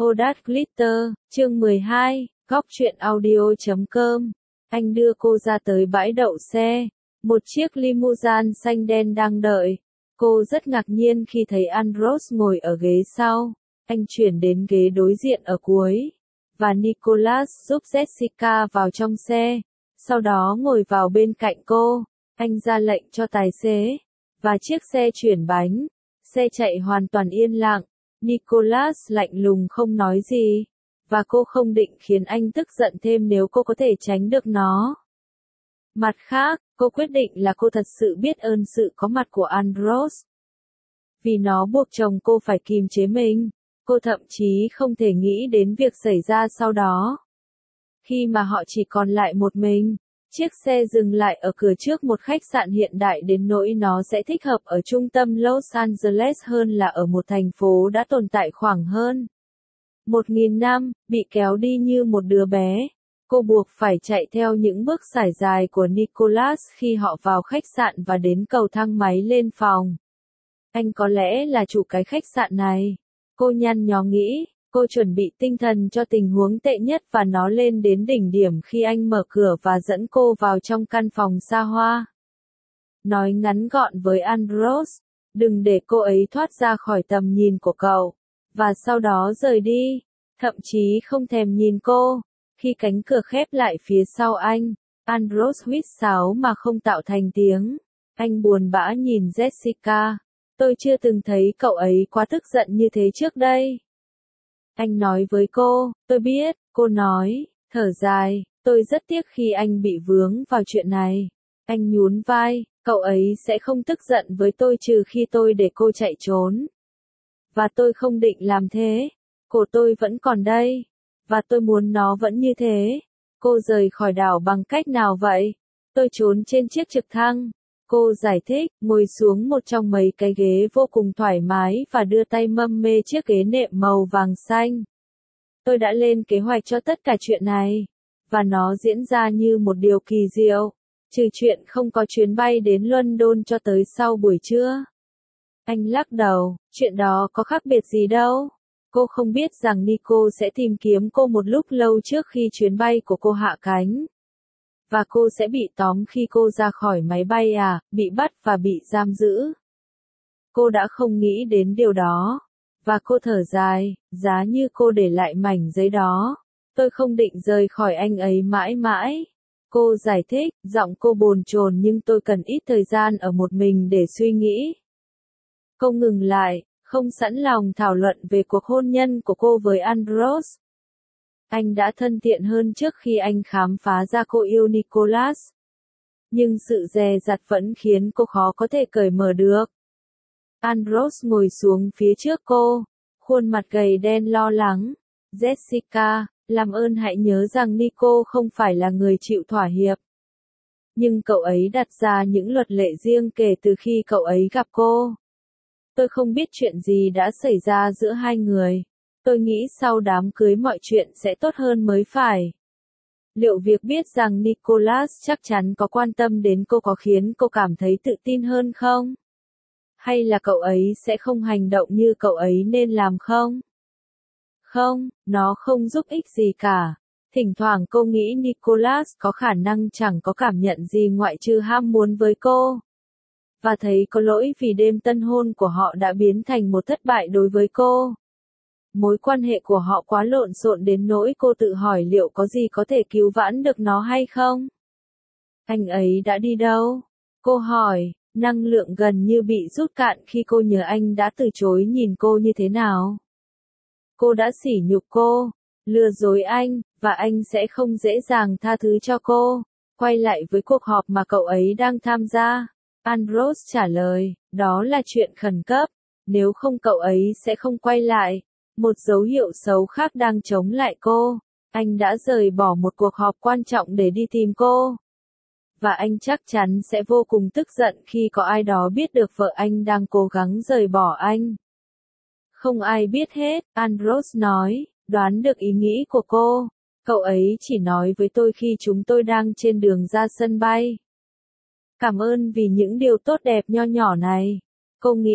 Odat Glitter, chương 12, góc truyện audio.com. Anh đưa cô ra tới bãi đậu xe. Một chiếc limousine xanh đen đang đợi. Cô rất ngạc nhiên khi thấy Andros ngồi ở ghế sau. Anh chuyển đến ghế đối diện ở cuối. Và Nicholas giúp Jessica vào trong xe. Sau đó ngồi vào bên cạnh cô. Anh ra lệnh cho tài xế. Và chiếc xe chuyển bánh. Xe chạy hoàn toàn yên lặng. Nicholas lạnh lùng không nói gì. Và cô không định khiến anh tức giận thêm nếu cô có thể tránh được nó. Mặt khác, cô quyết định là cô thật sự biết ơn sự có mặt của Andros. Vì nó buộc chồng cô phải kìm chế mình. Cô thậm chí không thể nghĩ đến việc xảy ra sau đó. Khi mà họ chỉ còn lại một mình, chiếc xe dừng lại ở cửa trước một khách sạn hiện đại đến nỗi nó sẽ thích hợp ở trung tâm Los Angeles hơn là ở một thành phố đã tồn tại khoảng hơn 1.000 năm, bị kéo đi như một đứa bé. Cô buộc phải chạy theo những bước sải dài của Nicholas khi họ vào khách sạn và đến cầu thang máy lên phòng. Anh có lẽ là chủ cái khách sạn này. Cô nhăn nhó nghĩ, cô chuẩn bị tinh thần cho tình huống tệ nhất và nó lên đến đỉnh điểm khi anh mở cửa và dẫn cô vào trong căn phòng xa hoa. Nói ngắn gọn với Andros, đừng để cô ấy thoát ra khỏi tầm nhìn của cậu. Và sau đó rời đi, thậm chí không thèm nhìn cô. Khi cánh cửa khép lại phía sau anh, Andros huýt sáo mà không tạo thành tiếng. Anh buồn bã nhìn Jessica. Tôi chưa từng thấy cậu ấy quá tức giận như thế trước đây. Anh nói với cô, tôi biết, cô nói, thở dài, tôi rất tiếc khi anh bị vướng vào chuyện này. Anh nhún vai, cậu ấy sẽ không tức giận với tôi trừ khi tôi để cô chạy trốn. Và tôi không định làm thế. Cổ tôi vẫn còn đây. Và tôi muốn nó vẫn như thế. Cô rời khỏi đảo bằng cách nào vậy? Tôi trốn trên chiếc trực thăng. Cô giải thích, ngồi xuống một trong mấy cái ghế vô cùng thoải mái và đưa tay mâm mê chiếc ghế nệm màu vàng xanh. Tôi đã lên kế hoạch cho tất cả chuyện này. Và nó diễn ra như một điều kỳ diệu. Trừ chuyện không có chuyến bay đến London cho tới sau buổi trưa. Anh lắc đầu, chuyện đó có khác biệt gì đâu. Cô không biết rằng Nico sẽ tìm kiếm cô một lúc lâu trước khi chuyến bay của cô hạ cánh. Và cô sẽ bị tóm khi cô ra khỏi máy bay bị bắt và bị giam giữ. Cô đã không nghĩ đến điều đó. Và cô thở dài, giá như cô để lại mảnh giấy đó. Tôi không định rời khỏi anh ấy mãi mãi. Cô giải thích, giọng cô bồn chồn nhưng tôi cần ít thời gian ở một mình để suy nghĩ. Cô ngừng lại, không sẵn lòng thảo luận về cuộc hôn nhân của cô với Andros. Anh đã thân thiện hơn trước khi anh khám phá ra cô yêu Nicholas. Nhưng sự dè dặt vẫn khiến cô khó có thể cởi mở được. Andros ngồi xuống phía trước cô, khuôn mặt gầy đen lo lắng. Jessica, làm ơn hãy nhớ rằng Nico không phải là người chịu thỏa hiệp. Nhưng cậu ấy đặt ra những luật lệ riêng kể từ khi cậu ấy gặp cô. Tôi không biết chuyện gì đã xảy ra giữa hai người. Tôi nghĩ sau đám cưới mọi chuyện sẽ tốt hơn mới phải. Liệu việc biết rằng Nicholas chắc chắn có quan tâm đến cô có khiến cô cảm thấy tự tin hơn không? Hay là cậu ấy sẽ không hành động như cậu ấy nên làm không? Không, nó không giúp ích gì cả. Thỉnh thoảng cô nghĩ Nicholas có khả năng chẳng có cảm nhận gì ngoại trừ ham muốn với cô. Và thấy có lỗi vì đêm tân hôn của họ đã biến thành một thất bại đối với cô. Mối quan hệ của họ quá lộn xộn đến nỗi cô tự hỏi liệu có gì có thể cứu vãn được nó hay không? Anh ấy đã đi đâu? Cô hỏi, năng lượng gần như bị rút cạn khi cô nhớ anh đã từ chối nhìn cô như thế nào. Cô đã sỉ nhục cô, lừa dối anh, và anh sẽ không dễ dàng tha thứ cho cô. Quay lại với cuộc họp mà cậu ấy đang tham gia. Andros trả lời, đó là chuyện khẩn cấp. Nếu không cậu ấy sẽ không quay lại. Một dấu hiệu xấu khác đang chống lại cô. Anh đã rời bỏ một cuộc họp quan trọng để đi tìm cô. Và anh chắc chắn sẽ vô cùng tức giận khi có ai đó biết được vợ anh đang cố gắng rời bỏ anh. Không ai biết hết, Andros nói, đoán được ý nghĩ của cô. Cậu ấy chỉ nói với tôi khi chúng tôi đang trên đường ra sân bay. Cảm ơn vì những điều tốt đẹp nho nhỏ này. Cô nghĩ,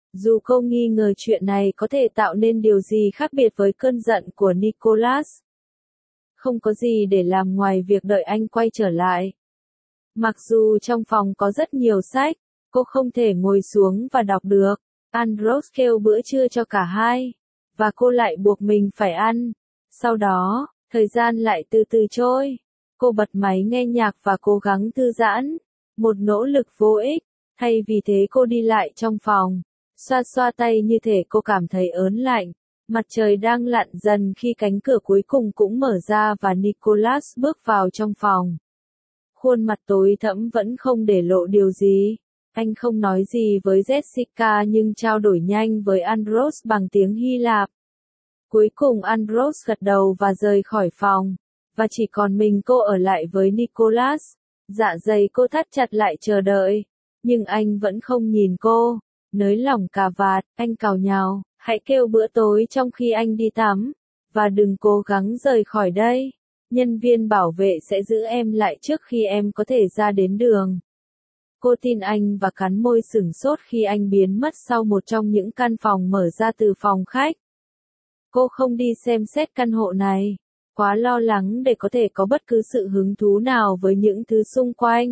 Dù cô nghi ngờ chuyện này có thể tạo nên điều gì khác biệt với cơn giận của Nicholas. Không có gì để làm ngoài việc đợi anh quay trở lại. Mặc dù trong phòng có rất nhiều sách, cô không thể ngồi xuống và đọc được. Andros kêu bữa trưa cho cả hai, và cô lại buộc mình phải ăn. Sau đó, thời gian lại từ từ trôi. Cô bật máy nghe nhạc và cố gắng thư giãn. Một nỗ lực vô ích. Thay vì thế cô đi lại trong phòng, xoa xoa tay như thể cô cảm thấy ớn lạnh. Mặt trời đang lặn dần khi cánh cửa cuối cùng cũng mở ra và Nicholas bước vào trong phòng. Khuôn mặt tối thẫm vẫn không để lộ điều gì. Anh không nói gì với Jessica nhưng trao đổi nhanh với Andros bằng tiếng Hy Lạp. Cuối cùng Andros gật đầu và rời khỏi phòng, và chỉ còn mình cô ở lại với Nicholas. Dạ dày cô thắt chặt lại chờ đợi, nhưng anh vẫn không nhìn cô. Nới lỏng cà vạt, anh càu nhàu, hãy kêu bữa tối trong khi anh đi tắm, và đừng cố gắng rời khỏi đây. Nhân viên bảo vệ sẽ giữ em lại trước khi em có thể ra đến đường. Cô tin anh và cắn môi sửng sốt khi anh biến mất sau một trong những căn phòng mở ra từ phòng khách. Cô không đi xem xét căn hộ này, quá lo lắng để có thể có bất cứ sự hứng thú nào với những thứ xung quanh.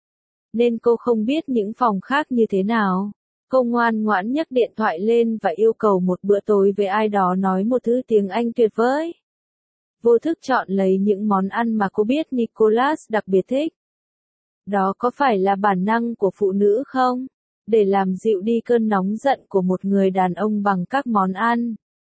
Nên cô không biết những phòng khác như thế nào. Cô ngoan ngoãn nhấc điện thoại lên và yêu cầu một bữa tối với ai đó nói một thứ tiếng Anh tuyệt vời. Vô thức chọn lấy những món ăn mà cô biết Nicholas đặc biệt thích. Đó có phải là bản năng của phụ nữ không? Để làm dịu đi cơn nóng giận của một người đàn ông bằng các món ăn.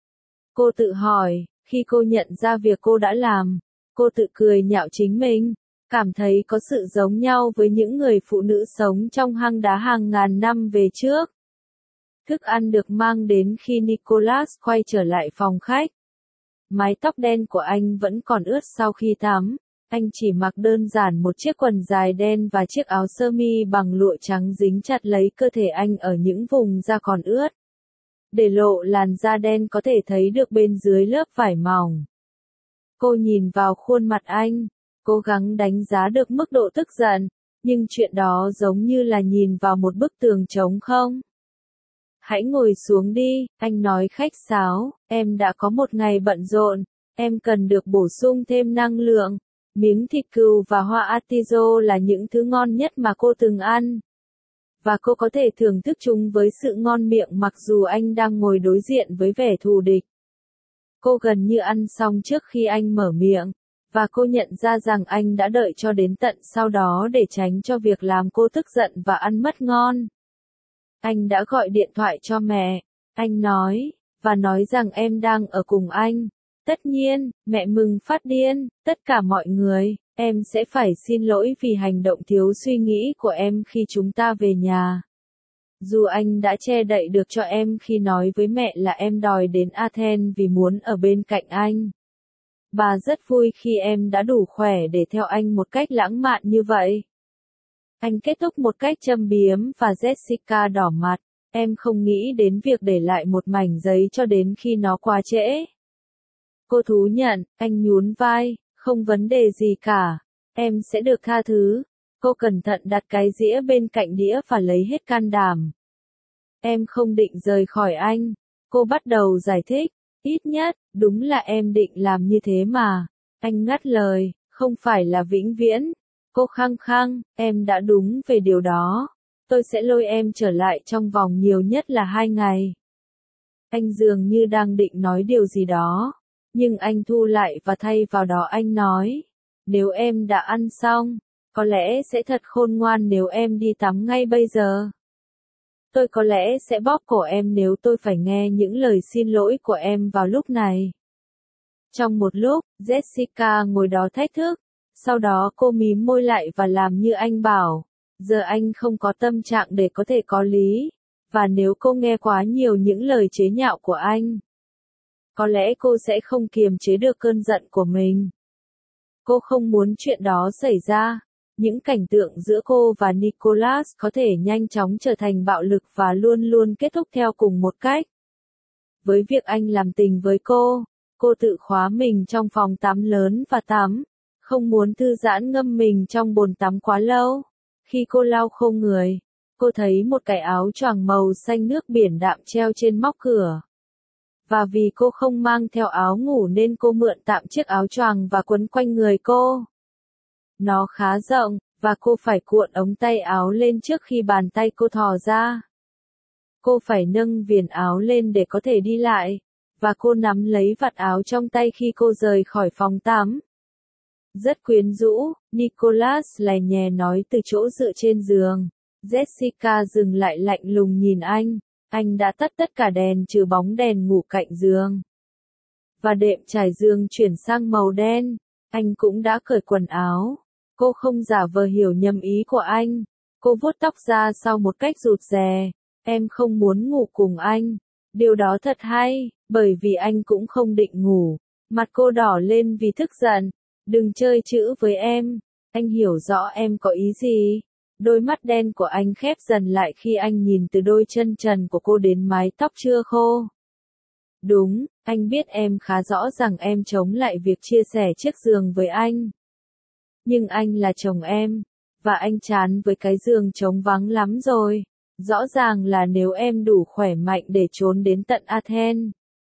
Cô tự hỏi, khi cô nhận ra việc cô đã làm, cô tự cười nhạo chính mình, cảm thấy có sự giống nhau với những người phụ nữ sống trong hang đá hàng ngàn năm về trước. Thức ăn được mang đến khi Nicholas quay trở lại phòng khách. Mái tóc đen của anh vẫn còn ướt sau khi tắm. Anh chỉ mặc đơn giản một chiếc quần dài đen và chiếc áo sơ mi bằng lụa trắng dính chặt lấy cơ thể anh ở những vùng da còn ướt. Để lộ làn da đen có thể thấy được bên dưới lớp vải mỏng. Cô nhìn vào khuôn mặt anh, cố gắng đánh giá được mức độ tức giận, nhưng chuyện đó giống như là nhìn vào một bức tường trống không. Hãy ngồi xuống đi, anh nói khách sáo, em đã có một ngày bận rộn, em cần được bổ sung thêm năng lượng. Miếng thịt cừu và hoa artiso là những thứ ngon nhất mà cô từng ăn. Và cô có thể thưởng thức chúng với sự ngon miệng mặc dù anh đang ngồi đối diện với vẻ thù địch. Cô gần như ăn xong trước khi anh mở miệng, và cô nhận ra rằng anh đã đợi cho đến tận sau đó để tránh cho việc làm cô tức giận và ăn mất ngon. Anh đã gọi điện thoại cho mẹ, anh nói, và nói rằng em đang ở cùng anh. Tất nhiên, mẹ mừng phát điên, tất cả mọi người, em sẽ phải xin lỗi vì hành động thiếu suy nghĩ của em khi chúng ta về nhà. Dù anh đã che đậy được cho em khi nói với mẹ là em đòi đến Athens vì muốn ở bên cạnh anh. Bà rất vui khi em đã đủ khỏe để theo anh một cách lãng mạn như vậy. Anh kết thúc một cách châm biếm và Jessica đỏ mặt, em không nghĩ đến việc để lại một mảnh giấy cho đến khi nó quá trễ. Cô thú nhận, anh nhún vai, không vấn đề gì cả, em sẽ được tha thứ. Cô cẩn thận đặt cái dĩa bên cạnh đĩa và lấy hết can đảm. Em không định rời khỏi anh, cô bắt đầu giải thích, ít nhất, đúng là em định làm như thế mà. Anh ngắt lời, không phải là vĩnh viễn. Cô khăng khăng, em đã đúng về điều đó. Tôi sẽ lôi em trở lại trong vòng nhiều nhất là 2 ngày. Anh dường như đang định nói điều gì đó. Nhưng anh thu lại và thay vào đó anh nói, nếu em đã ăn xong, có lẽ sẽ thật khôn ngoan nếu em đi tắm ngay bây giờ. Tôi có lẽ sẽ bóp cổ em nếu tôi phải nghe những lời xin lỗi của em vào lúc này. Trong một lúc, Jessica ngồi đó thách thức, sau đó cô mím môi lại và làm như anh bảo, giờ anh không có tâm trạng để có thể có lý, và nếu cô nghe quá nhiều những lời chế nhạo của anh, có lẽ cô sẽ không kiềm chế được cơn giận của mình. Cô không muốn chuyện đó xảy ra. Những cảnh tượng giữa cô và Nicholas có thể nhanh chóng trở thành bạo lực và luôn luôn kết thúc theo cùng một cách. Với việc anh làm tình với cô tự khóa mình trong phòng tắm lớn và tắm, không muốn thư giãn ngâm mình trong bồn tắm quá lâu. Khi cô lau khô người, Cô thấy một cái áo choàng màu xanh nước biển đạm treo trên móc cửa. Và vì cô không mang theo áo ngủ nên cô mượn tạm chiếc áo choàng và quấn quanh người cô. Nó khá rộng, và cô phải cuộn ống tay áo lên trước khi bàn tay cô thò ra. Cô phải nâng viền áo lên để có thể đi lại, và cô nắm lấy vạt áo trong tay khi cô rời khỏi phòng tắm. Rất quyến rũ, Nicholas lè nhè nói từ chỗ dựa trên giường. Jessica dừng lại lạnh lùng nhìn anh đã tắt tất cả đèn trừ bóng đèn ngủ cạnh giường. Và đệm trải giường chuyển sang màu đen, anh cũng đã cởi quần áo. Cô không giả vờ hiểu nhầm ý của anh. Cô vuốt tóc ra sau một cách rụt rè. Em không muốn ngủ cùng anh. Điều đó thật hay, bởi vì anh cũng không định ngủ. Mặt cô đỏ lên vì tức giận. Đừng chơi chữ với em. Anh hiểu rõ em có ý gì. Đôi mắt đen của anh khép dần lại khi anh nhìn từ đôi chân trần của cô đến mái tóc chưa khô. Đúng, anh biết em khá rõ rằng em chống lại việc chia sẻ chiếc giường với anh. Nhưng anh là chồng em, và anh chán với cái giường trống vắng lắm rồi. Rõ ràng là nếu em đủ khỏe mạnh để trốn đến tận Athens,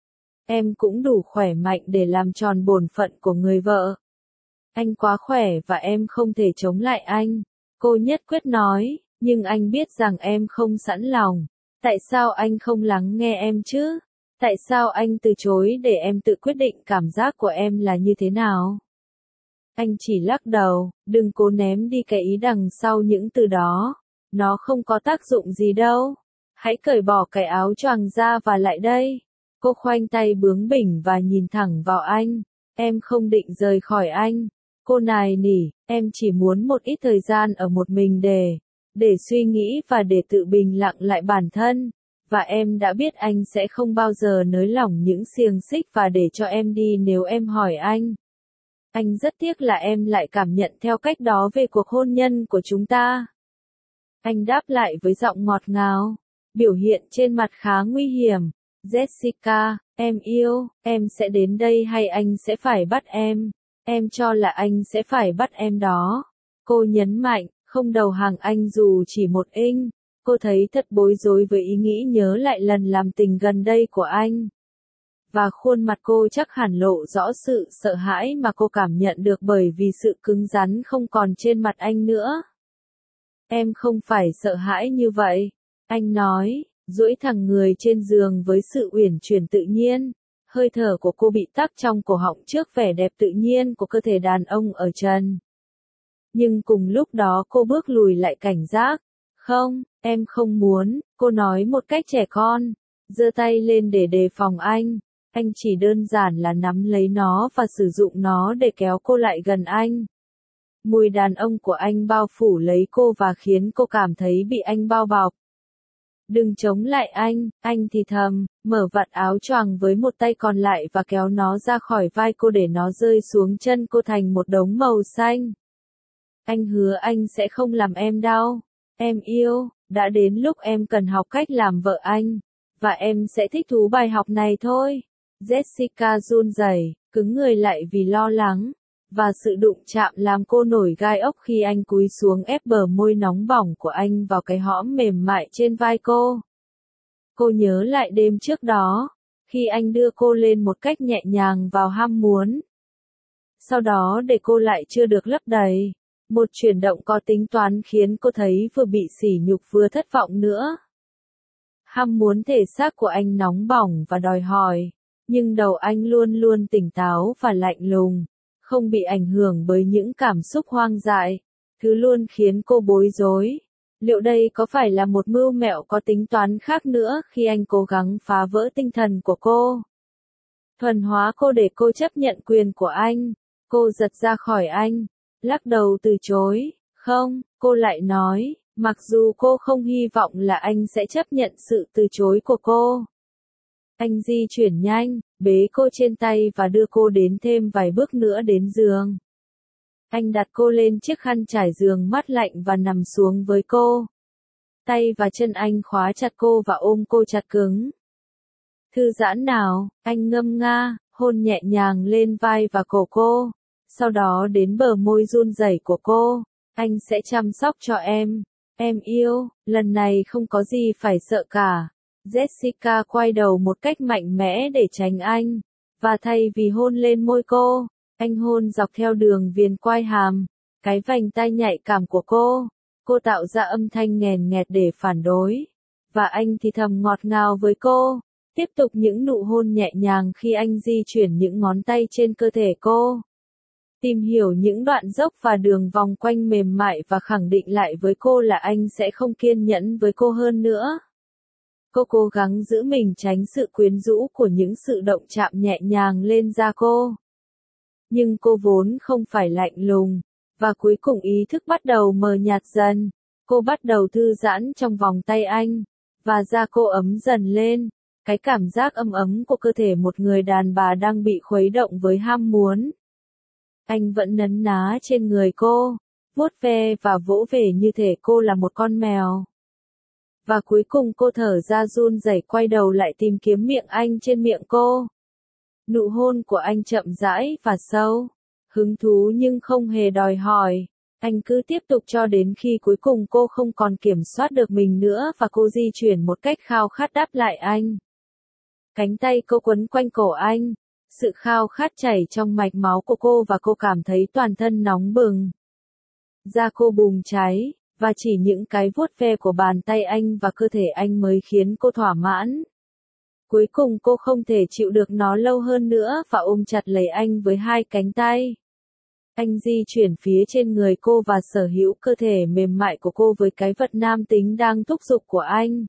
em cũng đủ khỏe mạnh để làm tròn bổn phận của người vợ. Anh quá khỏe và em không thể chống lại anh. Cô nhất quyết nói, nhưng anh biết rằng em không sẵn lòng. Tại sao anh không lắng nghe em chứ? Tại sao anh từ chối để em tự quyết định cảm giác của em là như thế nào? Anh chỉ lắc đầu, đừng cố ném đi cái ý đằng sau những từ đó. Nó không có tác dụng gì đâu. Hãy cởi bỏ cái áo choàng ra và lại đây. Cô khoanh tay bướng bỉnh và nhìn thẳng vào anh. Em không định rời khỏi anh. Cô nài nỉ, em chỉ muốn một ít thời gian ở một mình để suy nghĩ và để tự bình lặng lại bản thân. Và em đã biết anh sẽ không bao giờ nới lỏng những xiềng xích và để cho em đi nếu em hỏi anh. Anh rất tiếc là em lại cảm nhận theo cách đó về cuộc hôn nhân của chúng ta. Anh đáp lại với giọng ngọt ngào, biểu hiện trên mặt khá nguy hiểm. Jessica, em yêu, em sẽ đến đây hay anh sẽ phải bắt em? Em cho là anh sẽ phải bắt em đó. Cô nhấn mạnh, không đầu hàng anh dù chỉ một inch. Cô thấy thật bối rối với ý nghĩ nhớ lại lần làm tình gần đây của anh. Và khuôn mặt cô chắc hẳn lộ rõ sự sợ hãi mà cô cảm nhận được bởi vì sự cứng rắn không còn trên mặt anh nữa. Em không phải sợ hãi như vậy, anh nói, duỗi thẳng người trên giường với sự uyển chuyển tự nhiên. Hơi thở của cô bị tắc trong cổ họng trước vẻ đẹp tự nhiên của cơ thể đàn ông ở trần. Nhưng cùng lúc đó cô bước lùi lại cảnh giác. Không, em không muốn, cô nói một cách trẻ con, giơ tay lên để đề phòng anh. Anh chỉ đơn giản là nắm lấy nó và sử dụng nó để kéo cô lại gần anh. Mùi đàn ông của anh bao phủ lấy cô và khiến cô cảm thấy bị anh bao bọc. Đừng chống lại anh thì thầm, mở vạt áo choàng với một tay còn lại và kéo nó ra khỏi vai cô để nó rơi xuống chân cô thành một đống màu xanh. Anh hứa anh sẽ không làm em đau. Em yêu, đã đến lúc em cần học cách làm vợ anh. Và em sẽ thích thú bài học này thôi. Jessica run rẩy, cứng người lại vì lo lắng. Và sự đụng chạm làm cô nổi gai ốc khi anh cúi xuống ép bờ môi nóng bỏng của anh vào cái hõm mềm mại trên vai cô. Cô nhớ lại đêm trước đó, khi anh đưa cô lên một cách nhẹ nhàng vào ham muốn. Sau đó để cô lại chưa được lấp đầy. Một chuyển động có tính toán khiến cô thấy vừa bị sỉ nhục vừa thất vọng nữa. Ham muốn thể xác của anh nóng bỏng và đòi hỏi, nhưng đầu anh luôn luôn tỉnh táo và lạnh lùng, không bị ảnh hưởng bởi những cảm xúc hoang dại, thứ luôn khiến cô bối rối. Liệu đây có phải là một mưu mẹo có tính toán khác nữa khi anh cố gắng phá vỡ tinh thần của cô? Thuần hóa cô để cô chấp nhận quyền của anh. Cô giật ra khỏi anh, lắc đầu từ chối. Không, cô lại nói, mặc dù cô không hy vọng là anh sẽ chấp nhận sự từ chối của cô. Anh di chuyển nhanh, bế cô trên tay và đưa cô đến thêm vài bước nữa đến giường. Anh đặt cô lên chiếc khăn trải giường mát lạnh và nằm xuống với cô. Tay và chân anh khóa chặt cô và ôm cô chặt cứng. Thư giãn nào, anh ngâm nga, hôn nhẹ nhàng lên vai và cổ cô. Sau đó đến bờ môi run rẩy của cô. Anh sẽ chăm sóc cho em. Em yêu, lần này không có gì phải sợ cả. Jessica quay đầu một cách mạnh mẽ để tránh anh, và thay vì hôn lên môi cô, anh hôn dọc theo đường viền quai hàm, cái vành tai nhạy cảm của cô. Cô tạo ra âm thanh nghèn nghẹt để phản đối, và anh thì thầm ngọt ngào với cô, tiếp tục những nụ hôn nhẹ nhàng khi anh di chuyển những ngón tay trên cơ thể cô. Tìm hiểu những đoạn dốc và đường vòng quanh mềm mại và khẳng định lại với cô là anh sẽ không kiên nhẫn với cô hơn nữa. Cô cố gắng giữ mình tránh sự quyến rũ của những sự động chạm nhẹ nhàng lên da cô. Nhưng cô vốn không phải lạnh lùng, và cuối cùng ý thức bắt đầu mờ nhạt dần. Cô bắt đầu thư giãn trong vòng tay anh, và da cô ấm dần lên. Cái cảm giác ấm ấm của cơ thể một người đàn bà đang bị khuấy động với ham muốn. Anh vẫn nấn ná trên người cô, vuốt ve và vỗ về như thể cô là một con mèo. Và cuối cùng cô thở ra run rẩy quay đầu lại tìm kiếm miệng anh trên miệng cô. Nụ hôn của anh chậm rãi và sâu, hứng thú nhưng không hề đòi hỏi. Anh cứ tiếp tục cho đến khi cuối cùng cô không còn kiểm soát được mình nữa và cô di chuyển một cách khao khát đáp lại anh. Cánh tay cô quấn quanh cổ anh, sự khao khát chảy trong mạch máu của cô và cô cảm thấy toàn thân nóng bừng. Da cô bùng cháy, và chỉ những cái vuốt ve của bàn tay anh và cơ thể anh mới khiến cô thỏa mãn. Cuối cùng cô không thể chịu được nó lâu hơn nữa và ôm chặt lấy anh với hai cánh tay. Anh di chuyển phía trên người cô và sở hữu cơ thể mềm mại của cô với cái vật nam tính đang thúc giục của anh.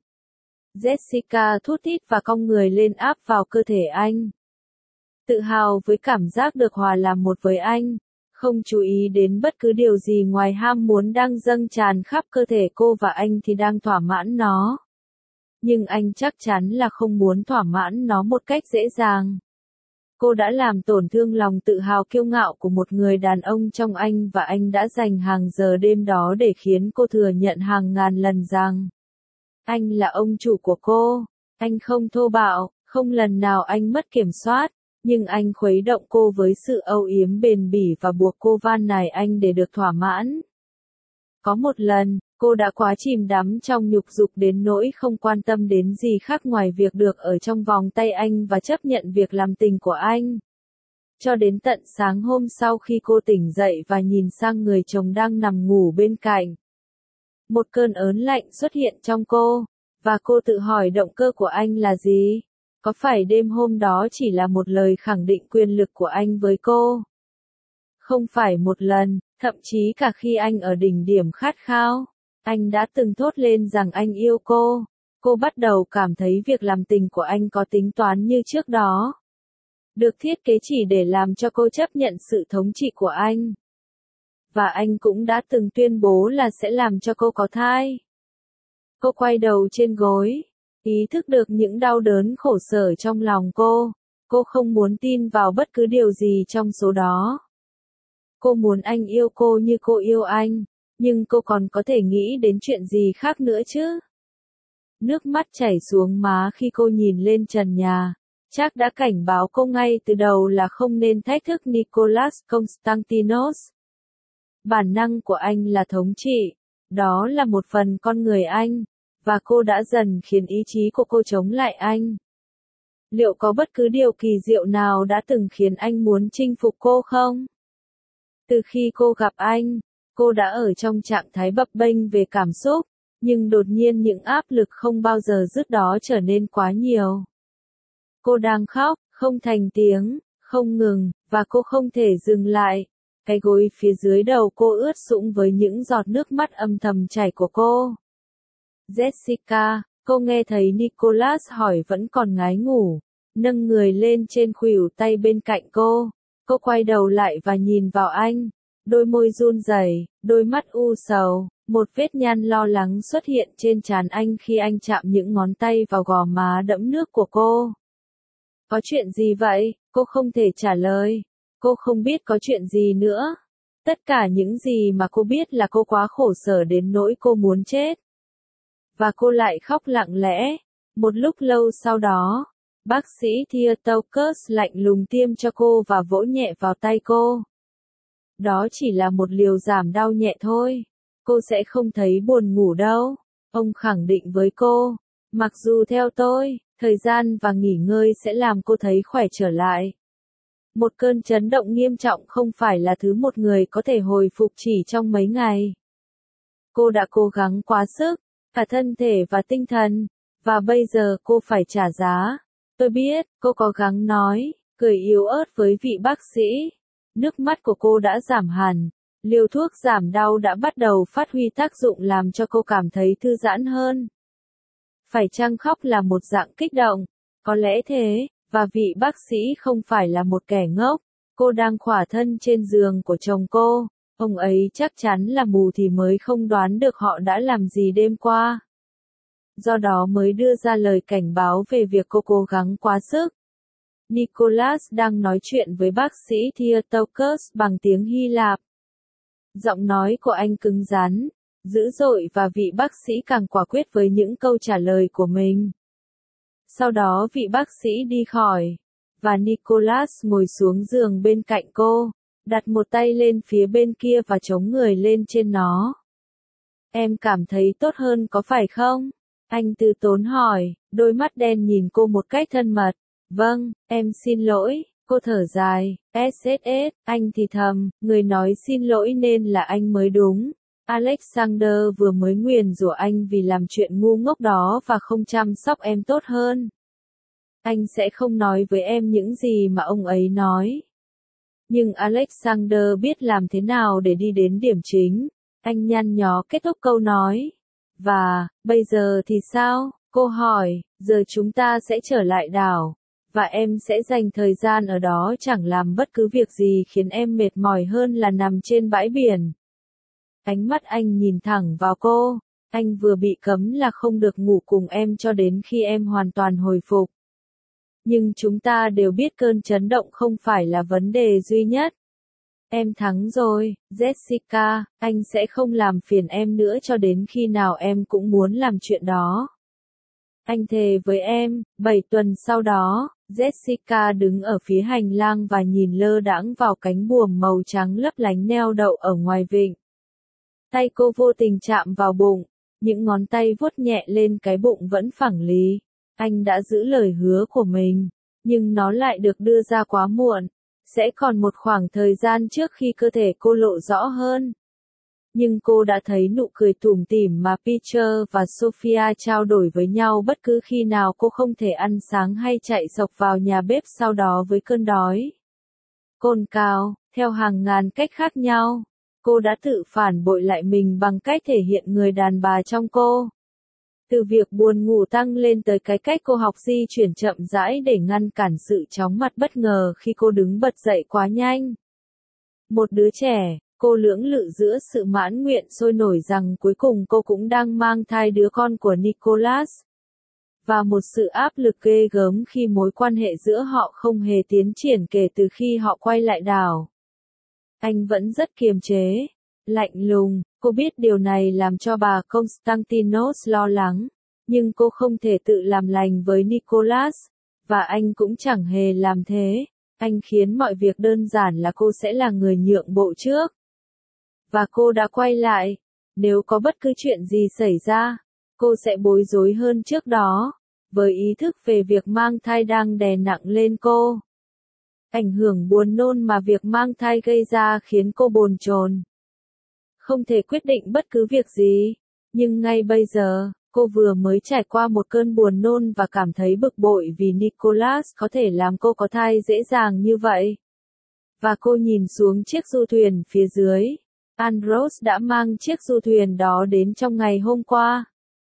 Jessica thút thít và cong người lên áp vào cơ thể anh. Tự hào với cảm giác được hòa làm một với anh, không chú ý đến bất cứ điều gì ngoài ham muốn đang dâng tràn khắp cơ thể cô và anh thì đang thỏa mãn nó. Nhưng anh chắc chắn là không muốn thỏa mãn nó một cách dễ dàng. Cô đã làm tổn thương lòng tự hào kiêu ngạo của một người đàn ông trong anh và anh đã dành hàng giờ đêm đó để khiến cô thừa nhận hàng ngàn lần rằng anh là ông chủ của cô. Anh không thô bạo, không lần nào anh mất kiểm soát, nhưng anh khuấy động cô với sự âu yếm bền bỉ và buộc cô van nài anh để được thỏa mãn. Có một lần, cô đã quá chìm đắm trong nhục dục đến nỗi không quan tâm đến gì khác ngoài việc được ở trong vòng tay anh và chấp nhận việc làm tình của anh. Cho đến tận sáng hôm sau khi cô tỉnh dậy và nhìn sang người chồng đang nằm ngủ bên cạnh. Một cơn ớn lạnh xuất hiện trong cô, và cô tự hỏi động cơ của anh là gì? Có phải đêm hôm đó chỉ là một lời khẳng định quyền lực của anh với cô? Không phải một lần, thậm chí cả khi anh ở đỉnh điểm khát khao, anh đã từng thốt lên rằng anh yêu cô. Cô bắt đầu cảm thấy việc làm tình của anh có tính toán như trước đó. Được thiết kế chỉ để làm cho cô chấp nhận sự thống trị của anh. Và anh cũng đã từng tuyên bố là sẽ làm cho cô có thai. Cô quay đầu trên gối, ý thức được những đau đớn khổ sở trong lòng cô. Cô không muốn tin vào bất cứ điều gì trong số đó. Cô muốn anh yêu cô như cô yêu anh, nhưng cô còn có thể nghĩ đến chuyện gì khác nữa chứ? Nước mắt chảy xuống má khi cô nhìn lên trần nhà. Chắc đã cảnh báo cô ngay từ đầu là không nên thách thức Nicholas Konstantinos. Bản năng của anh là thống trị, đó là một phần con người anh, và cô đã dần khiến ý chí của cô chống lại anh. Liệu có bất cứ điều kỳ diệu nào đã từng khiến anh muốn chinh phục cô không? Từ khi cô gặp anh, cô đã ở trong trạng thái bập bênh về cảm xúc, nhưng đột nhiên những áp lực không bao giờ dứt đó trở nên quá nhiều. Cô đang khóc, không thành tiếng, không ngừng, và cô không thể dừng lại. Cái gối phía dưới đầu cô ướt sũng với những giọt nước mắt âm thầm chảy của cô. Jessica, cô nghe thấy Nicholas hỏi vẫn còn ngái ngủ, nâng người lên trên khuỷu tay bên cạnh cô. Cô quay đầu lại và nhìn vào anh, đôi môi run rẩy, đôi mắt u sầu, một vết nhăn lo lắng xuất hiện trên trán anh khi anh chạm những ngón tay vào gò má đẫm nước của cô. Có chuyện gì vậy? Cô không thể trả lời. Cô không biết có chuyện gì nữa. Tất cả những gì mà cô biết là cô quá khổ sở đến nỗi cô muốn chết. Và cô lại khóc lặng lẽ. Một lúc lâu sau đó, bác sĩ Theotokos lạnh lùng tiêm cho cô và vỗ nhẹ vào tay cô. Đó chỉ là một liều giảm đau nhẹ thôi. cô sẽ không thấy buồn ngủ đâu. Ông khẳng định với cô. Mặc dù theo tôi, thời gian và nghỉ ngơi sẽ làm cô thấy khỏe trở lại. Một cơn chấn động nghiêm trọng không phải là thứ một người có thể hồi phục chỉ trong mấy ngày. Cô đã cố gắng quá sức, cả thân thể và tinh thần, và bây giờ cô phải trả giá. Tôi biết, cô cố gắng nói, cười yếu ớt với vị bác sĩ. Nước mắt của cô đã giảm hẳn, liều thuốc giảm đau đã bắt đầu phát huy tác dụng làm cho cô cảm thấy thư giãn hơn. Phải chăng khóc là một dạng kích động? Có lẽ thế, và vị bác sĩ không phải là một kẻ ngốc. Cô đang khỏa thân trên giường của chồng cô. Ông ấy chắc chắn là mù thì mới không đoán được họ đã làm gì đêm qua. Do đó mới đưa ra lời cảnh báo về việc cô cố gắng quá sức. Nicholas đang nói chuyện với bác sĩ Theotokos bằng tiếng Hy Lạp. Giọng nói của anh cứng rắn, dữ dội và vị bác sĩ càng quả quyết với những câu trả lời của mình. Sau đó vị bác sĩ đi khỏi, và Nicholas ngồi xuống giường bên cạnh cô, đặt một tay lên phía bên kia và chống người lên trên nó. Em cảm thấy tốt hơn có phải không? Anh từ tốn hỏi, đôi mắt đen nhìn cô một cách thân mật. Vâng, em xin lỗi, cô thở dài, SSS, anh thì thầm, người nói xin lỗi nên là anh mới đúng. Alexander vừa mới nguyền rủa anh vì làm chuyện ngu ngốc đó và không chăm sóc em tốt hơn. Anh sẽ không nói với em những gì mà ông ấy nói. Nhưng Alexander biết làm thế nào để đi đến điểm chính. Anh nhăn nhó kết thúc câu nói. Và, bây giờ thì sao? Cô hỏi, giờ chúng ta sẽ trở lại đảo. Và em sẽ dành thời gian ở đó chẳng làm bất cứ việc gì khiến em mệt mỏi hơn là nằm trên bãi biển. Ánh mắt anh nhìn thẳng vào cô. Anh vừa bị cấm là không được ngủ cùng em cho đến khi em hoàn toàn hồi phục. Nhưng chúng ta đều biết cơn chấn động không phải là vấn đề duy nhất. Em thắng rồi, Jessica, anh sẽ không làm phiền em nữa cho đến khi nào em cũng muốn làm chuyện đó. Anh thề với em. 7 tuần sau đó, Jessica đứng ở phía hành lang và nhìn lơ đãng vào cánh buồm màu trắng lấp lánh neo đậu ở ngoài vịnh. Tay cô vô tình chạm vào bụng, những ngón tay vuốt nhẹ lên cái bụng vẫn phẳng lì. Anh đã giữ lời hứa của mình, nhưng nó lại được đưa ra quá muộn. Sẽ còn một khoảng thời gian trước khi cơ thể cô lộ rõ hơn. Nhưng cô đã thấy nụ cười tủm tỉm mà Peter và Sophia trao đổi với nhau bất cứ khi nào cô không thể ăn sáng hay chạy xộc vào nhà bếp sau đó với cơn đói. Cồn cào, theo hàng ngàn cách khác nhau, cô đã tự phản bội lại mình bằng cách thể hiện người đàn bà trong cô. Từ việc buồn ngủ tăng lên tới cái cách cô học di chuyển chậm rãi để ngăn cản sự chóng mặt bất ngờ khi cô đứng bật dậy quá nhanh. Một đứa trẻ, cô lưỡng lự giữa sự mãn nguyện sôi nổi rằng cuối cùng cô cũng đang mang thai đứa con của Nicholas. Và một sự áp lực ghê gớm khi mối quan hệ giữa họ không hề tiến triển kể từ khi họ quay lại đảo. Anh vẫn rất kiềm chế, lạnh lùng. Cô biết điều này làm cho bà Constantinos lo lắng, nhưng cô không thể tự làm lành với Nicholas, và anh cũng chẳng hề làm thế. Anh khiến mọi việc đơn giản là cô sẽ là người nhượng bộ trước. Và cô đã quay lại. Nếu có bất cứ chuyện gì xảy ra, cô sẽ bối rối hơn trước đó, với ý thức về việc mang thai đang đè nặng lên cô. Ảnh hưởng buồn nôn mà việc mang thai gây ra khiến cô bồn chồn. Không thể quyết định bất cứ việc gì, nhưng ngay bây giờ, cô vừa mới trải qua một cơn buồn nôn và cảm thấy bực bội vì Nicholas có thể làm cô có thai dễ dàng như vậy. Và cô nhìn xuống chiếc du thuyền phía dưới. Andros đã mang chiếc du thuyền đó đến trong ngày hôm qua.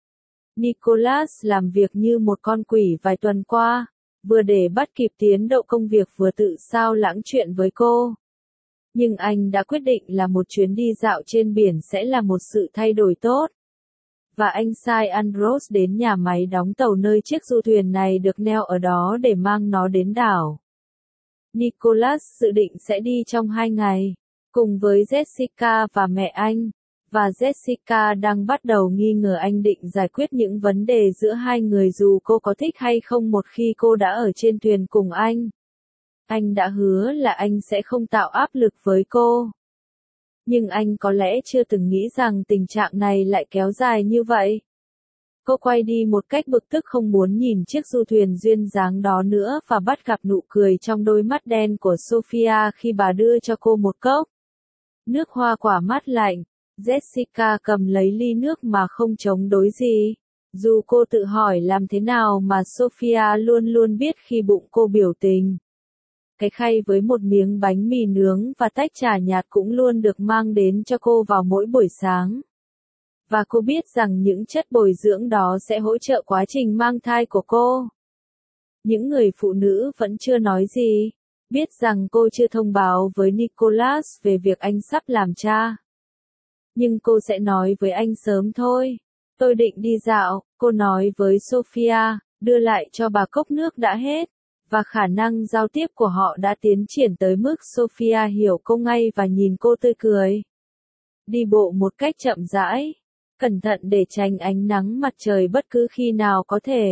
Nicholas làm việc như một con quỷ vài tuần qua, vừa để bắt kịp tiến độ công việc vừa tự sao lãng chuyện với cô. Nhưng anh đã quyết định là một chuyến đi dạo trên biển sẽ là một sự thay đổi tốt. Và anh sai Andros đến nhà máy đóng tàu nơi chiếc du thuyền này được neo ở đó để mang nó đến đảo. Nicholas dự định sẽ đi trong 2 ngày, cùng với Jessica và mẹ anh. Và Jessica đang bắt đầu nghi ngờ anh định giải quyết những vấn đề giữa hai người dù cô có thích hay không một khi cô đã ở trên thuyền cùng anh. Anh đã hứa là anh sẽ không tạo áp lực với cô. Nhưng anh có lẽ chưa từng nghĩ rằng tình trạng này lại kéo dài như vậy. Cô quay đi một cách bực tức không muốn nhìn chiếc du thuyền duyên dáng đó nữa và bắt gặp nụ cười trong đôi mắt đen của Sophia khi bà đưa cho cô một cốc nước hoa quả mát lạnh. Jessica cầm lấy ly nước mà không chống đối gì. Dù cô tự hỏi làm thế nào mà Sophia luôn luôn biết khi bụng cô biểu tình. Cái khay với một miếng bánh mì nướng và tách trà nhạt cũng luôn được mang đến cho cô vào mỗi buổi sáng. Và cô biết rằng những chất bồi dưỡng đó sẽ hỗ trợ quá trình mang thai của cô. Những người phụ nữ vẫn chưa nói gì, biết rằng cô chưa thông báo với Nicholas về việc anh sắp làm cha. Nhưng cô sẽ nói với anh sớm thôi. Tôi định đi dạo, cô nói với Sophia, đưa lại cho bà cốc nước đã hết. Và khả năng giao tiếp của họ đã tiến triển tới mức Sophia hiểu cô ngay và nhìn cô tươi cười. Đi bộ một cách chậm rãi, cẩn thận để tránh ánh nắng mặt trời bất cứ khi nào có thể.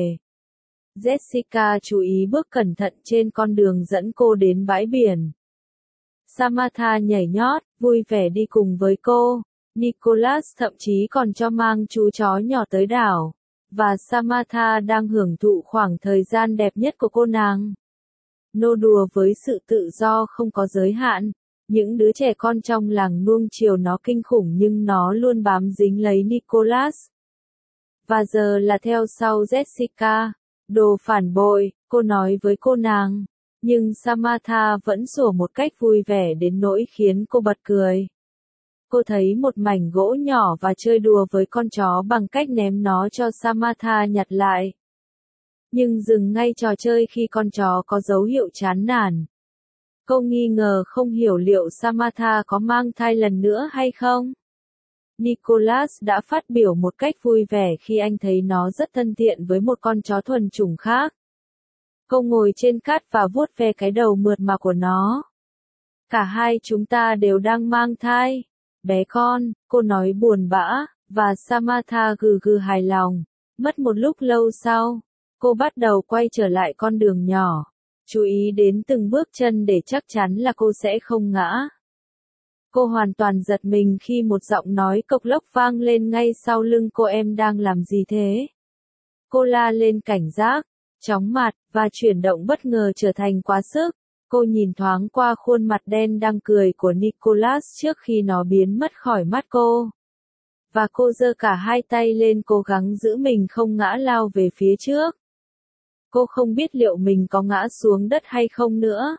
Jessica chú ý bước cẩn thận trên con đường dẫn cô đến bãi biển. Samantha nhảy nhót, vui vẻ đi cùng với cô. Nicholas thậm chí còn cho mang chú chó nhỏ tới đảo. Và Samantha đang hưởng thụ khoảng thời gian đẹp nhất của cô nàng. Nô đùa với sự tự do không có giới hạn. Những đứa trẻ con trong làng nuông chiều nó kinh khủng nhưng nó luôn bám dính lấy Nicholas. Và giờ là theo sau Jessica. Đồ phản bội, cô nói với cô nàng. Nhưng Samantha vẫn sủa một cách vui vẻ đến nỗi khiến cô bật cười. Cô thấy một mảnh gỗ nhỏ và chơi đùa với con chó bằng cách ném nó cho Samantha nhặt lại. Nhưng dừng ngay trò chơi khi con chó có dấu hiệu chán nản. Cô nghi ngờ không hiểu liệu Samantha có mang thai lần nữa hay không. Nicholas đã phát biểu một cách vui vẻ khi anh thấy nó rất thân thiện với một con chó thuần chủng khác. Cô ngồi trên cát và vuốt ve cái đầu mượt mà của nó. Cả hai chúng ta đều đang mang thai. Bé con, cô nói buồn bã, và Samantha gừ gừ hài lòng. Mất một lúc lâu sau, cô bắt đầu quay trở lại con đường nhỏ. Chú ý đến từng bước chân để chắc chắn là cô sẽ không ngã. Cô hoàn toàn giật mình khi một giọng nói cộc lốc vang lên ngay sau lưng cô. Em đang làm gì thế? Cô la lên cảnh giác, chóng mặt, và chuyển động bất ngờ trở thành quá sức. Cô nhìn thoáng qua khuôn mặt đen đang cười của Nicholas trước khi nó biến mất khỏi mắt cô. Và cô giơ cả hai tay lên cố gắng giữ mình không ngã lao về phía trước. Cô không biết liệu mình có ngã xuống đất hay không nữa.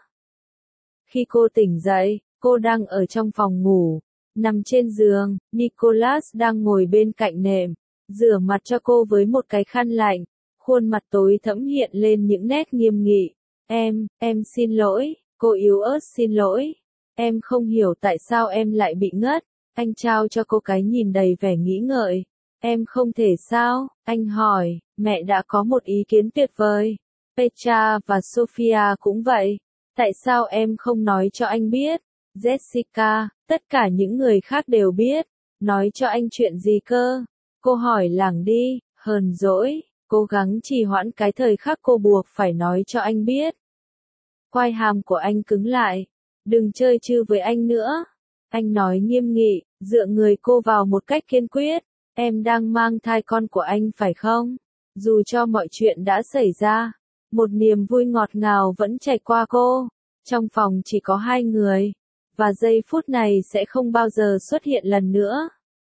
Khi cô tỉnh dậy, cô đang ở trong phòng ngủ, nằm trên giường. Nicholas đang ngồi bên cạnh nệm, rửa mặt cho cô với một cái khăn lạnh. Khuôn mặt tối thẫm hiện lên những nét nghiêm nghị. Em xin lỗi, cô yếu ớt xin lỗi. Em không hiểu tại sao em lại bị ngất. Anh trao cho cô cái nhìn đầy vẻ nghĩ ngợi. Em không thể sao? Anh hỏi. Mẹ đã có một ý kiến tuyệt vời. Petra và Sophia cũng vậy. Tại sao em không nói cho anh biết? Jessica, tất cả những người khác đều biết. Nói cho anh chuyện gì cơ? Cô hỏi lảng đi, hờn dỗi, cố gắng trì hoãn cái thời khắc cô buộc phải nói cho anh biết. Quai hàm của anh cứng lại. Đừng chơi chư với anh nữa. Anh nói nghiêm nghị, dựa người cô vào một cách kiên quyết. Em đang mang thai con của anh phải không? Dù cho mọi chuyện đã xảy ra, một niềm vui ngọt ngào vẫn chảy qua cô. Trong phòng chỉ có hai người, và giây phút này sẽ không bao giờ xuất hiện lần nữa.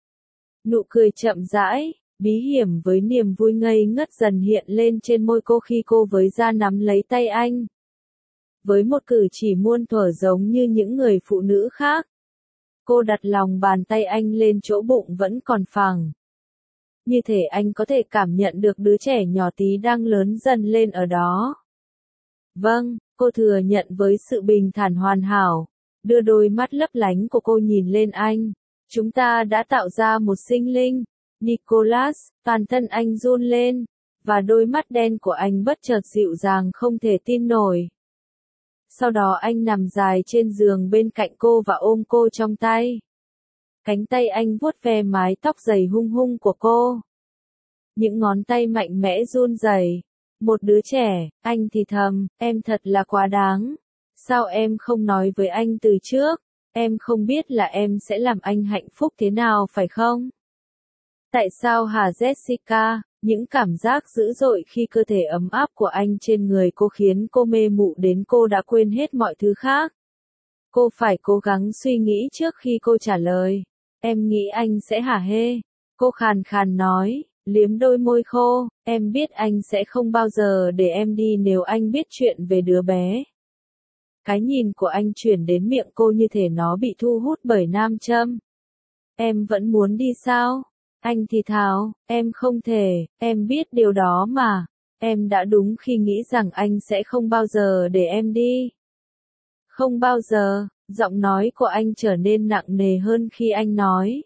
Nụ cười chậm rãi, bí hiểm với niềm vui ngây ngất dần hiện lên trên môi cô khi cô với da nắm lấy tay anh. Với một cử chỉ muôn thuở giống như những người phụ nữ khác, cô đặt lòng bàn tay anh lên chỗ bụng vẫn còn phẳng. Như thể anh có thể cảm nhận được đứa trẻ nhỏ tí đang lớn dần lên ở đó. Vâng, cô thừa nhận với sự bình thản hoàn hảo, đưa đôi mắt lấp lánh của cô nhìn lên anh. Chúng ta đã tạo ra một sinh linh. Nicholas, toàn thân anh run lên, và đôi mắt đen của anh bất chợt dịu dàng không thể tin nổi. Sau đó anh nằm dài trên giường bên cạnh cô và ôm cô trong tay. Cánh tay anh vuốt ve mái tóc dày hung hung của cô. Những ngón tay mạnh mẽ run rẩy. Một đứa trẻ, anh thì thầm, em thật là quá đáng. Sao em không nói với anh từ trước? Em không biết là em sẽ làm anh hạnh phúc thế nào phải không? Tại sao hả Jessica? Những cảm giác dữ dội khi cơ thể ấm áp của anh trên người cô khiến cô mê mụ đến cô đã quên hết mọi thứ khác. Cô phải cố gắng suy nghĩ trước khi cô trả lời. Em nghĩ anh sẽ hả hê. Cô khàn khàn nói, liếm đôi môi khô, em biết anh sẽ không bao giờ để em đi nếu anh biết chuyện về đứa bé. Cái nhìn của anh chuyển đến miệng cô như thể nó bị thu hút bởi nam châm. Em vẫn muốn đi sao? Anh thì thào, em không thể, em biết điều đó mà. Em đã đúng khi nghĩ rằng anh sẽ không bao giờ để em đi. Không bao giờ, giọng nói của anh trở nên nặng nề hơn khi anh nói.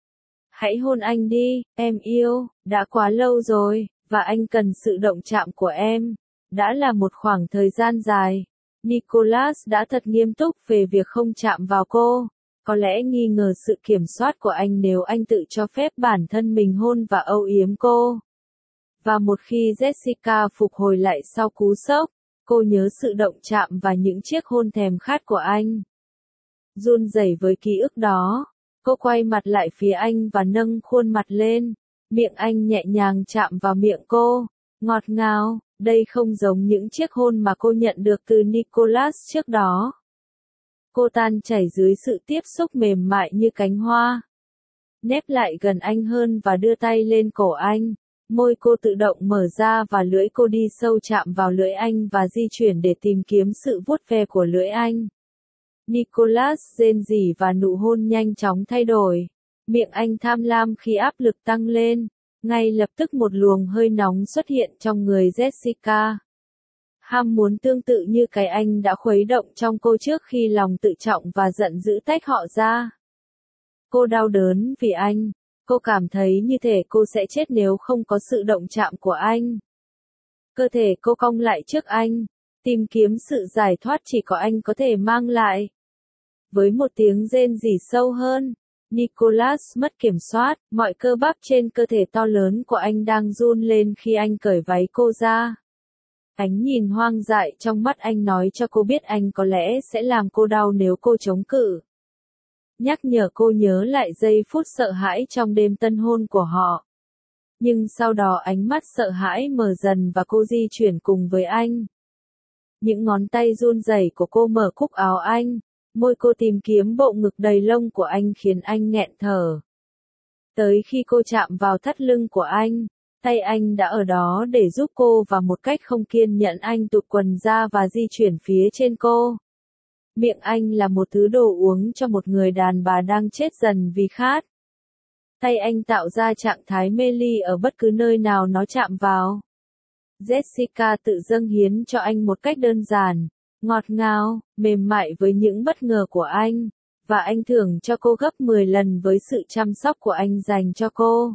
Hãy hôn anh đi, em yêu, đã quá lâu rồi, và anh cần sự động chạm của em. Đã là một khoảng thời gian dài. Nicholas đã thật nghiêm túc về việc không chạm vào cô. Có lẽ nghi ngờ sự kiểm soát của anh nếu anh tự cho phép bản thân mình hôn và âu yếm cô. Và một khi Jessica phục hồi lại sau cú sốc, cô nhớ sự động chạm và những chiếc hôn thèm khát của anh. Run rẩy với ký ức đó, cô quay mặt lại phía anh và nâng khuôn mặt lên. Miệng anh nhẹ nhàng chạm vào miệng cô. Ngọt ngào, đây không giống những chiếc hôn mà cô nhận được từ Nicholas trước đó. Cô tan chảy dưới sự tiếp xúc mềm mại như cánh hoa. Nép lại gần anh hơn và đưa tay lên cổ anh. Môi cô tự động mở ra và lưỡi cô đi sâu chạm vào lưỡi anh và di chuyển để tìm kiếm sự vuốt ve của lưỡi anh. Nicholas rên rỉ và nụ hôn nhanh chóng thay đổi. Miệng anh tham lam khi áp lực tăng lên. Ngay lập tức một luồng hơi nóng xuất hiện trong người Jessica. Ham muốn tương tự như cái anh đã khuấy động trong cô trước khi lòng tự trọng và giận dữ tách họ ra. Cô đau đớn vì anh. Cô cảm thấy như thể cô sẽ chết nếu không có sự động chạm của anh. Cơ thể cô cong lại trước anh, tìm kiếm sự giải thoát chỉ có anh có thể mang lại. Với một tiếng rên rỉ sâu hơn, Nicholas mất kiểm soát, mọi cơ bắp trên cơ thể to lớn của anh đang run lên khi anh cởi váy cô ra. Ánh nhìn hoang dại trong mắt anh nói cho cô biết anh có lẽ sẽ làm cô đau nếu cô chống cự. Nhắc nhở cô nhớ lại giây phút sợ hãi trong đêm tân hôn của họ. Nhưng sau đó ánh mắt sợ hãi mờ dần và cô di chuyển cùng với anh. Những ngón tay run rẩy của cô mở cúc áo anh, môi cô tìm kiếm bộ ngực đầy lông của anh khiến anh nghẹn thở. Tới khi cô chạm vào thắt lưng của anh, tay anh đã ở đó để giúp cô và một cách không kiên nhẫn anh tụt quần ra và di chuyển phía trên cô. Miệng anh là một thứ đồ uống cho một người đàn bà đang chết dần vì khát. Tay anh tạo ra trạng thái mê ly ở bất cứ nơi nào nó chạm vào. Jessica tự dâng hiến cho anh một cách đơn giản, ngọt ngào, mềm mại với những bất ngờ của anh, và anh thưởng cho cô gấp 10 lần với sự chăm sóc của anh dành cho cô.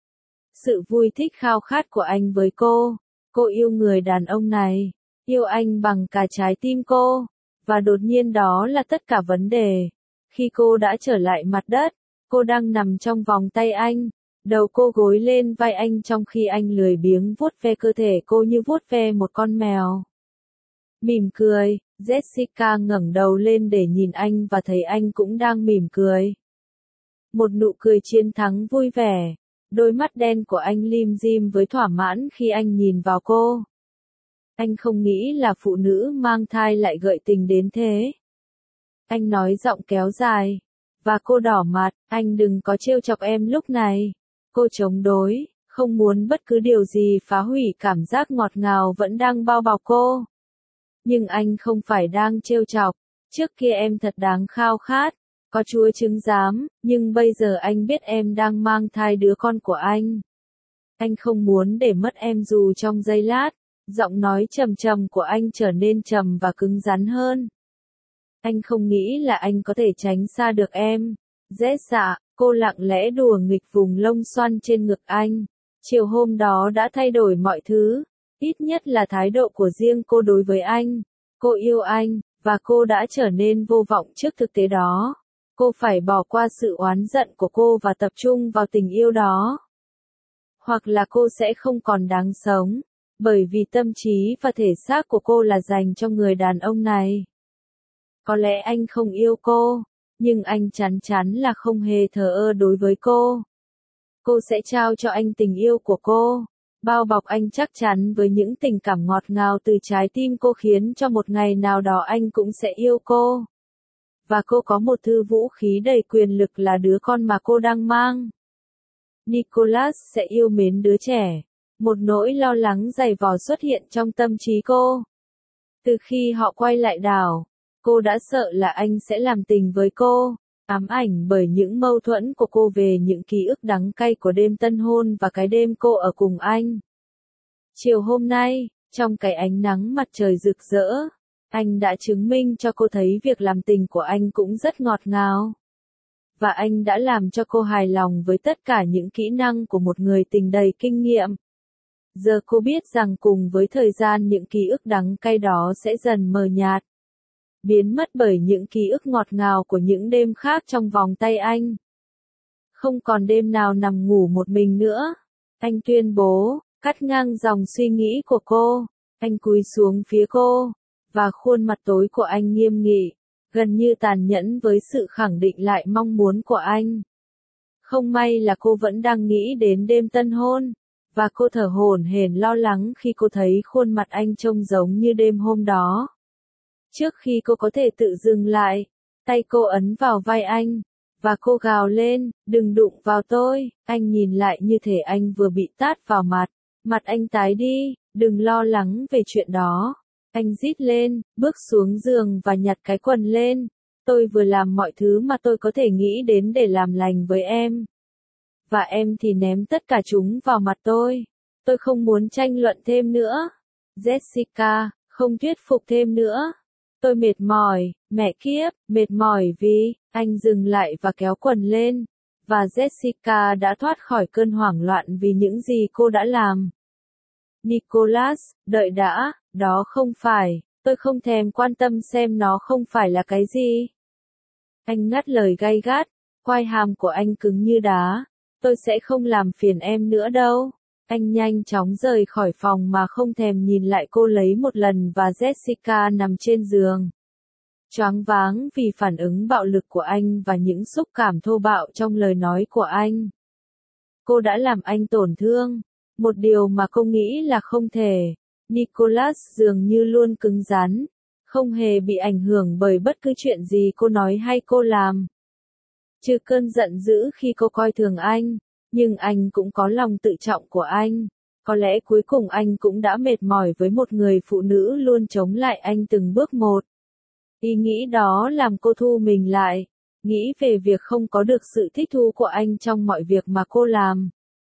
Sự vui thích khao khát của anh với cô yêu người đàn ông này, yêu anh bằng cả trái tim cô, và đột nhiên đó là tất cả vấn đề. Khi cô đã trở lại mặt đất, cô đang nằm trong vòng tay anh, đầu cô gối lên vai anh trong khi anh lười biếng vuốt ve cơ thể cô như vuốt ve một con mèo. Mỉm cười, Jessica ngẩng đầu lên để nhìn anh và thấy anh cũng đang mỉm cười. Một nụ cười chiến thắng vui vẻ. Đôi mắt đen của anh lim dim với thỏa mãn khi anh nhìn vào cô. Anh không nghĩ là phụ nữ mang thai lại gợi tình đến thế. Anh nói giọng kéo dài. Và cô đỏ mặt, anh đừng có trêu chọc em lúc này. Cô chống đối, không muốn bất cứ điều gì phá hủy cảm giác ngọt ngào vẫn đang bao bọc cô. Nhưng anh không phải đang trêu chọc. Trước kia em thật đáng khao khát. Có chúa chứng giám, nhưng bây giờ anh biết em đang mang thai đứa con của anh. Anh không muốn để mất em dù trong giây lát. Giọng nói trầm trầm của anh trở nên trầm và cứng rắn hơn. Anh không nghĩ là anh có thể tránh xa được em. Jessica, cô lặng lẽ đùa nghịch vùng lông xoăn trên ngực anh. Chiều hôm đó đã thay đổi mọi thứ. Ít nhất là thái độ của riêng cô đối với anh. Cô yêu anh, và cô đã trở nên vô vọng trước thực tế đó. Cô phải bỏ qua sự oán giận của cô và tập trung vào tình yêu đó. Hoặc là cô sẽ không còn đáng sống, bởi vì tâm trí và thể xác của cô là dành cho người đàn ông này. Có lẽ anh không yêu cô, Nhưng anh chắn chắn là không hề thờ ơ đối với cô. Cô sẽ trao cho anh tình yêu của cô, bao bọc anh chắc chắn với những tình cảm ngọt ngào từ trái tim cô, khiến cho một ngày nào đó anh cũng sẽ yêu cô. Và cô có một thư vũ khí đầy quyền lực là đứa con mà cô đang mang. Nicholas sẽ yêu mến đứa trẻ. Một nỗi lo lắng dày vò xuất hiện trong tâm trí cô. Từ khi họ quay lại đảo, cô đã sợ là anh sẽ làm tình với cô, ám ảnh bởi những mâu thuẫn của cô về những ký ức đắng cay của đêm tân hôn và cái đêm cô ở cùng anh. Chiều hôm nay, trong cái ánh nắng mặt trời rực rỡ, anh đã chứng minh cho cô thấy việc làm tình của anh cũng rất ngọt ngào. Và anh đã làm cho cô hài lòng với tất cả những kỹ năng của một người tình đầy kinh nghiệm. Giờ cô biết rằng cùng với thời gian những ký ức đắng cay đó sẽ dần mờ nhạt, biến mất bởi những ký ức ngọt ngào của những đêm khác trong vòng tay anh. Không còn đêm nào nằm ngủ một mình nữa, anh tuyên bố, cắt ngang dòng suy nghĩ của cô. Anh cúi xuống phía cô, và khuôn mặt tối của anh nghiêm nghị, gần như tàn nhẫn với sự khẳng định lại mong muốn của anh. Không may là cô vẫn đang nghĩ đến đêm tân hôn, và cô thở hổn hển lo lắng khi cô thấy khuôn mặt anh trông giống như đêm hôm đó. Trước khi cô có thể tự dừng lại, tay cô ấn vào vai anh, và cô gào lên, đừng đụng vào tôi. Anh nhìn lại như thể anh vừa bị tát vào mặt. Mặt anh tái đi, đừng lo lắng về chuyện đó. Anh rít lên, bước xuống giường và nhặt cái quần lên. Tôi vừa làm mọi thứ mà tôi có thể nghĩ đến để làm lành với em. Và em thì ném tất cả chúng vào mặt tôi. Tôi không muốn tranh luận thêm nữa. Jessica, không thuyết phục thêm nữa. Tôi mệt mỏi, mẹ kiếp, mệt mỏi vì, anh dừng lại và kéo quần lên. Và Jessica đã thoát khỏi cơn hoảng loạn vì những gì cô đã làm. Nicholas, đợi đã, đó không phải, tôi không thèm quan tâm xem nó không phải là cái gì. Anh ngắt lời gay gắt, quai hàm của anh cứng như đá. Tôi sẽ không làm phiền em nữa đâu. Anh nhanh chóng rời khỏi phòng mà không thèm nhìn lại cô lấy một lần, và Jessica nằm trên giường, choáng váng vì phản ứng bạo lực của anh và những xúc cảm thô bạo trong lời nói của anh. Cô đã làm anh tổn thương, một điều mà cô nghĩ là không thể. Nicholas dường như luôn cứng rắn, không hề bị ảnh hưởng bởi bất cứ chuyện gì cô nói hay cô làm. Trừ cơn giận dữ khi cô coi thường anh, nhưng anh cũng có lòng tự trọng của anh. Có lẽ cuối cùng anh cũng đã mệt mỏi với một người phụ nữ luôn chống lại anh từng bước một. Ý nghĩ đó làm cô thu mình lại, nghĩ về việc không có được sự thích thú của anh trong mọi việc mà cô làm.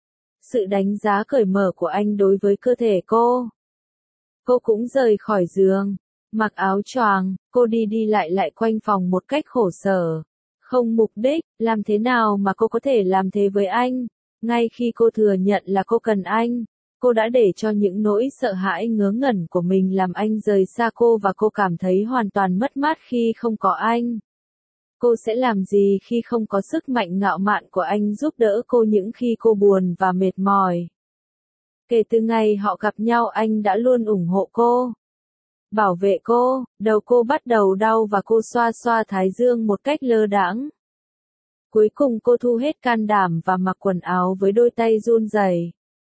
Sự đánh giá cởi mở của anh đối với cơ thể cô. Cô cũng rời khỏi giường, mặc áo choàng, cô đi lại quanh phòng một cách khổ sở. Không mục đích, làm thế nào mà cô có thể làm thế với anh? Ngay khi cô thừa nhận là cô cần anh, cô đã để cho những nỗi sợ hãi ngớ ngẩn của mình làm anh rời xa cô, và cô cảm thấy hoàn toàn mất mát khi không có anh. Cô sẽ làm gì khi không có sức mạnh ngạo mạn của anh giúp đỡ cô những khi cô buồn và mệt mỏi? Kể từ ngày họ gặp nhau, anh đã luôn ủng hộ cô, bảo vệ cô. Đầu cô bắt đầu đau và cô xoa xoa thái dương một cách lơ đãng. Cuối cùng cô thu hết can đảm và mặc quần áo với đôi tay run rẩy.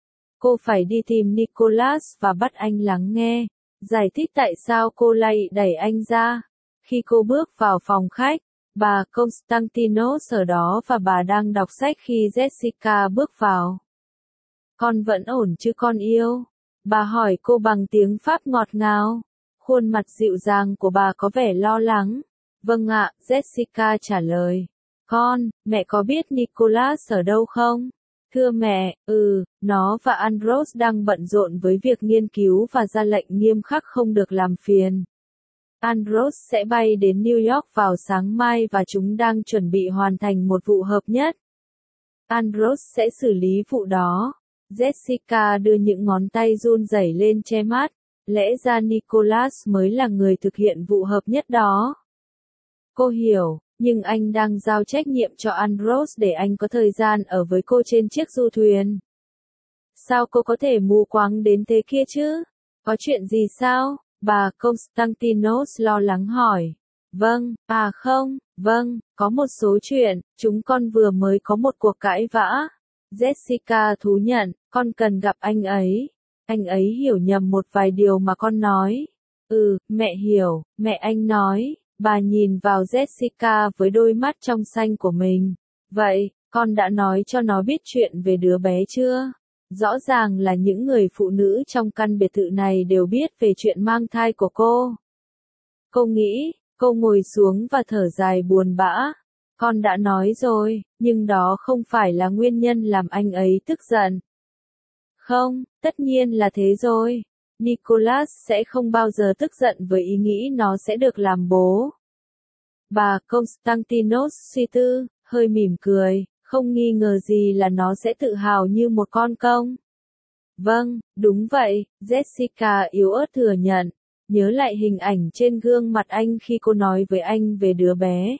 Cô phải đi tìm Nicholas và bắt anh lắng nghe, giải thích tại sao cô lại đẩy anh ra. Khi cô bước vào phòng khách, bà Constantinos ở đó và bà đang đọc sách khi Jessica bước vào. Con vẫn ổn chứ con yêu? Bà hỏi cô bằng tiếng Pháp ngọt ngào. Khuôn mặt dịu dàng của bà có vẻ lo lắng. Vâng ạ, Jessica trả lời. Mẹ có biết Nicholas ở đâu không? Thưa mẹ, nó và Andros đang bận rộn với việc nghiên cứu và ra lệnh nghiêm khắc không được làm phiền. Andros sẽ bay đến New York vào sáng mai và chúng đang chuẩn bị hoàn thành một vụ hợp nhất. Andros sẽ xử lý vụ đó. Jessica đưa những ngón tay run rẩy lên che mắt. Lẽ ra Nicholas mới là người thực hiện vụ hợp nhất đó. Cô hiểu, nhưng anh đang giao trách nhiệm cho Andros để anh có thời gian ở với cô trên chiếc du thuyền. Sao cô có thể mù quáng đến thế kia chứ? Có chuyện gì sao? Bà Constantinos lo lắng hỏi. Vâng, à không, vâng, có một số chuyện, chúng con vừa mới có một cuộc cãi vã. Jessica thú nhận, con cần gặp anh ấy. Anh ấy hiểu nhầm một vài điều mà con nói. Mẹ hiểu, mẹ anh nói. Bà nhìn vào Jessica với đôi mắt trong xanh của mình. Vậy, con đã nói cho nó biết chuyện về đứa bé chưa? Rõ ràng là những người phụ nữ trong căn biệt thự này đều biết về chuyện mang thai của cô. Cô nghĩ, cô ngồi xuống và thở dài buồn bã. Con đã nói rồi, nhưng đó không phải là nguyên nhân làm anh ấy tức giận. Không, tất nhiên là thế rồi. Nicholas sẽ không bao giờ tức giận với ý nghĩ nó sẽ được làm bố. Bà Constantinos suy tư, hơi mỉm cười, không nghi ngờ gì là nó sẽ tự hào như một con công. Vâng, đúng vậy, Jessica yếu ớt thừa nhận, nhớ lại hình ảnh trên gương mặt anh khi cô nói với anh về đứa bé.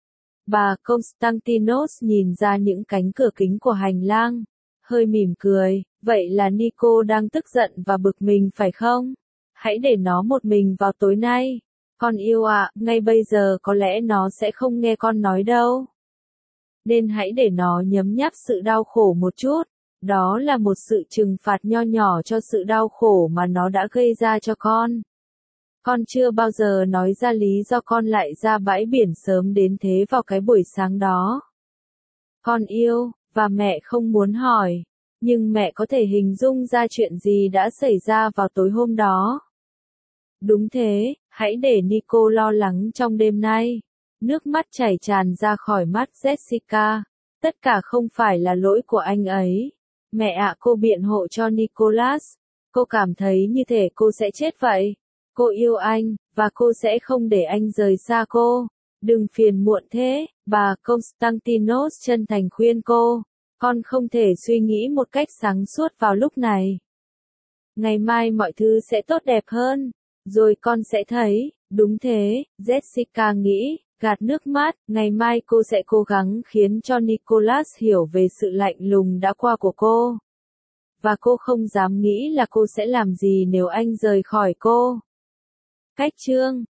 Bà Constantinos nhìn ra những cánh cửa kính của hành lang, hơi mỉm cười, vậy là Nico đang tức giận và bực mình phải không? Hãy để nó một mình vào tối nay. Con yêu ạ, ngay bây giờ có lẽ nó sẽ không nghe con nói đâu. Nên hãy để nó nhấm nháp sự đau khổ một chút. Đó là một sự trừng phạt nho nhỏ cho sự đau khổ mà nó đã gây ra cho con. Con chưa bao giờ nói ra lý do con lại ra bãi biển sớm đến thế vào cái buổi sáng đó. Con yêu, và mẹ không muốn hỏi. Nhưng mẹ có thể hình dung ra chuyện gì đã xảy ra vào tối hôm đó. Đúng thế, hãy để Nico lo lắng trong đêm nay. Nước mắt chảy tràn ra khỏi mắt Jessica. Tất cả không phải là lỗi của anh ấy. Mẹ ạ, cô biện hộ cho Nicholas. Cô cảm thấy như thể cô sẽ chết vậy. Cô yêu anh, và cô sẽ không để anh rời xa cô. Đừng phiền muộn thế, bà Constantinos chân thành khuyên cô. Con không thể suy nghĩ một cách sáng suốt vào lúc này. Ngày mai mọi thứ sẽ tốt đẹp hơn. Rồi con sẽ thấy, đúng thế, Jessica nghĩ, gạt nước mắt, ngày mai cô sẽ cố gắng khiến cho Nicholas hiểu về sự lạnh lùng đã qua của cô. Và cô không dám nghĩ là cô sẽ làm gì nếu anh rời khỏi cô. Cách chương